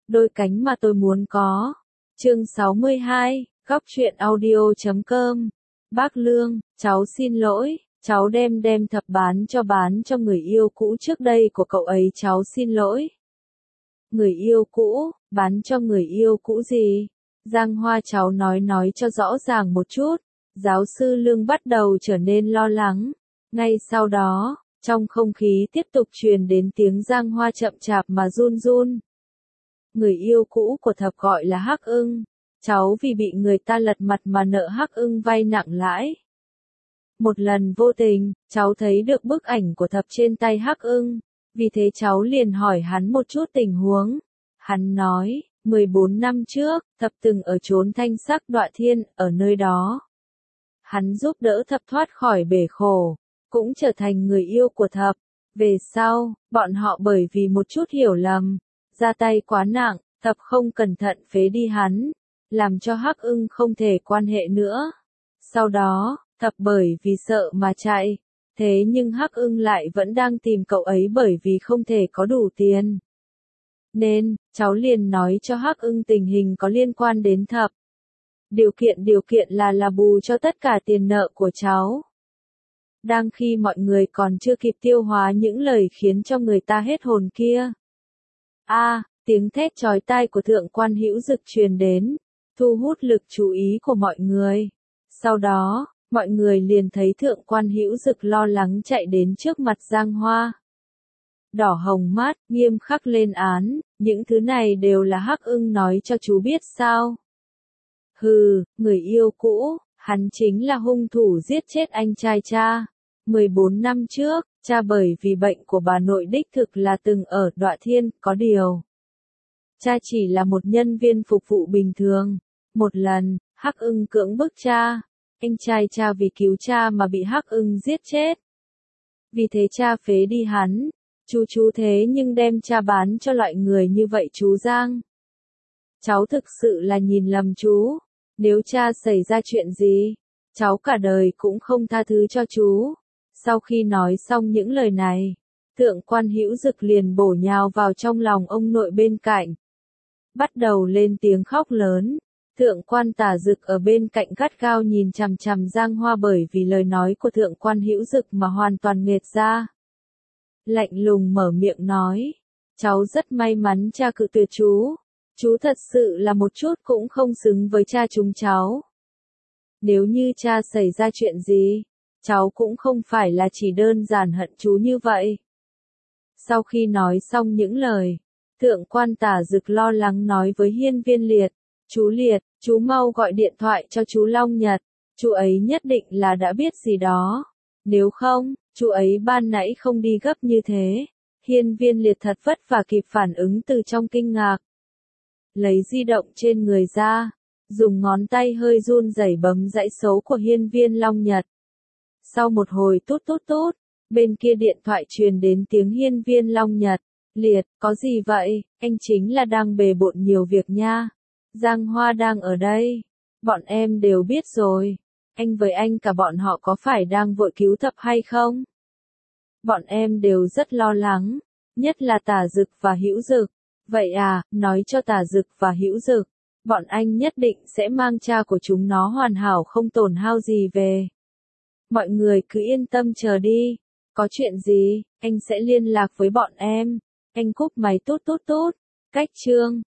đôi cánh mà tôi muốn có. Chương 62, góc truyện audio.com. Bác Lương, cháu xin lỗi, cháu đem thập bán cho người yêu cũ trước đây của cậu ấy, cháu xin lỗi. Người yêu cũ, bán cho người yêu cũ gì? Giang Hoa, cháu nói cho rõ ràng một chút. Giáo sư Lương bắt đầu trở nên lo lắng. Ngay sau đó, trong không khí tiếp tục truyền đến tiếng Giang Hoa chậm chạp mà run run. Người yêu cũ của Thập gọi là Hắc Ưng. Cháu vì bị người ta lật mặt mà nợ Hắc Ưng vay nặng lãi. Một lần vô tình, cháu thấy được bức ảnh của Thập trên tay Hắc Ưng. Vì thế cháu liền hỏi hắn một chút tình huống. Hắn nói, 14 năm trước, Thập từng ở chốn Thanh Sắc Đọa Thiên, ở nơi đó. Hắn giúp đỡ Thập thoát khỏi bể khổ, cũng trở thành người yêu của Thập. Về sau, bọn họ bởi vì một chút hiểu lầm, ra tay quá nặng, Thập không cẩn thận phế đi hắn, làm cho Hắc Ưng không thể quan hệ nữa. Sau đó, Thập bởi vì sợ mà chạy, thế nhưng Hắc Ưng lại vẫn đang tìm cậu ấy bởi vì không thể có đủ tiền. Nên, cháu liền nói cho Hắc Ưng tình hình có liên quan đến Thập. Điều kiện là bù cho tất cả tiền nợ của cháu. Đang khi mọi người còn chưa kịp tiêu hóa những lời khiến cho người ta hết hồn kia. Tiếng thét chói tai của Thượng quan Hữu Dực truyền đến, thu hút lực chú ý của mọi người. Sau đó, mọi người liền thấy Thượng quan Hữu Dực lo lắng chạy đến trước mặt Giang Hoa. Đỏ hồng mắt, nghiêm khắc lên án, những thứ này đều là Hắc Ưng nói cho chú biết sao? Hừ, người yêu cũ, hắn chính là hung thủ giết chết anh trai cha. 14 năm trước, cha bởi vì bệnh của bà nội đích thực là từng ở Đọa Thiên, có điều. Cha chỉ là một nhân viên phục vụ bình thường. Một lần, Hắc Ưng cưỡng bức cha. Anh trai cha vì cứu cha mà bị Hắc Ưng giết chết. Vì thế cha phế đi hắn. Chú thế nhưng đem cha bán cho loại người như vậy chú Giang. Cháu thực sự là nhìn lầm chú. Nếu cha xảy ra chuyện gì, cháu cả đời cũng không tha thứ cho chú. Sau khi nói xong những lời này, Thượng quan Hữu Dực liền bổ nhào vào trong lòng ông nội bên cạnh. Bắt đầu lên tiếng khóc lớn. Thượng quan Tả Dực ở bên cạnh gắt gao nhìn chằm chằm Giang Hoa bởi vì lời nói của Thượng quan Hữu Dực mà hoàn toàn nghệt ra. Lạnh lùng mở miệng nói, cháu rất may mắn cha cự tuyệt chú. Chú thật sự là một chút cũng không xứng với cha chúng cháu. Nếu như cha xảy ra chuyện gì, cháu cũng không phải là chỉ đơn giản hận chú như vậy. Sau khi nói xong những lời, Thượng quan Tả Dực lo lắng nói với Hiên Viên Liệt, chú Liệt, chú mau gọi điện thoại cho chú Long Nhật, chú ấy nhất định là đã biết gì đó. Nếu không, chú ấy ban nãy không đi gấp như thế. Hiên Viên Liệt thật vất vả kịp phản ứng từ trong kinh ngạc. Lấy di động trên người ra, dùng ngón tay hơi run rẩy bấm dãy số của Hiên Viên Long Nhật. Sau một hồi tút, bên kia điện thoại truyền đến tiếng Hiên Viên Long Nhật, Liệt, có gì vậy, anh chính là đang bề bộn nhiều việc nha. Giang Hoa đang ở đây, bọn em đều biết rồi, anh với anh cả bọn họ có phải đang vội cứu Thập hay không? Bọn em đều rất lo lắng, nhất là Tả Dực và Hữu Dực. Vậy à, nói cho Tả Dực và Hữu Dực, bọn anh nhất định sẽ mang cha của chúng nó hoàn hảo không tổn hao gì về. Mọi người cứ yên tâm chờ đi, có chuyện gì, anh sẽ liên lạc với bọn em. Anh cúp máy tút. Cách chương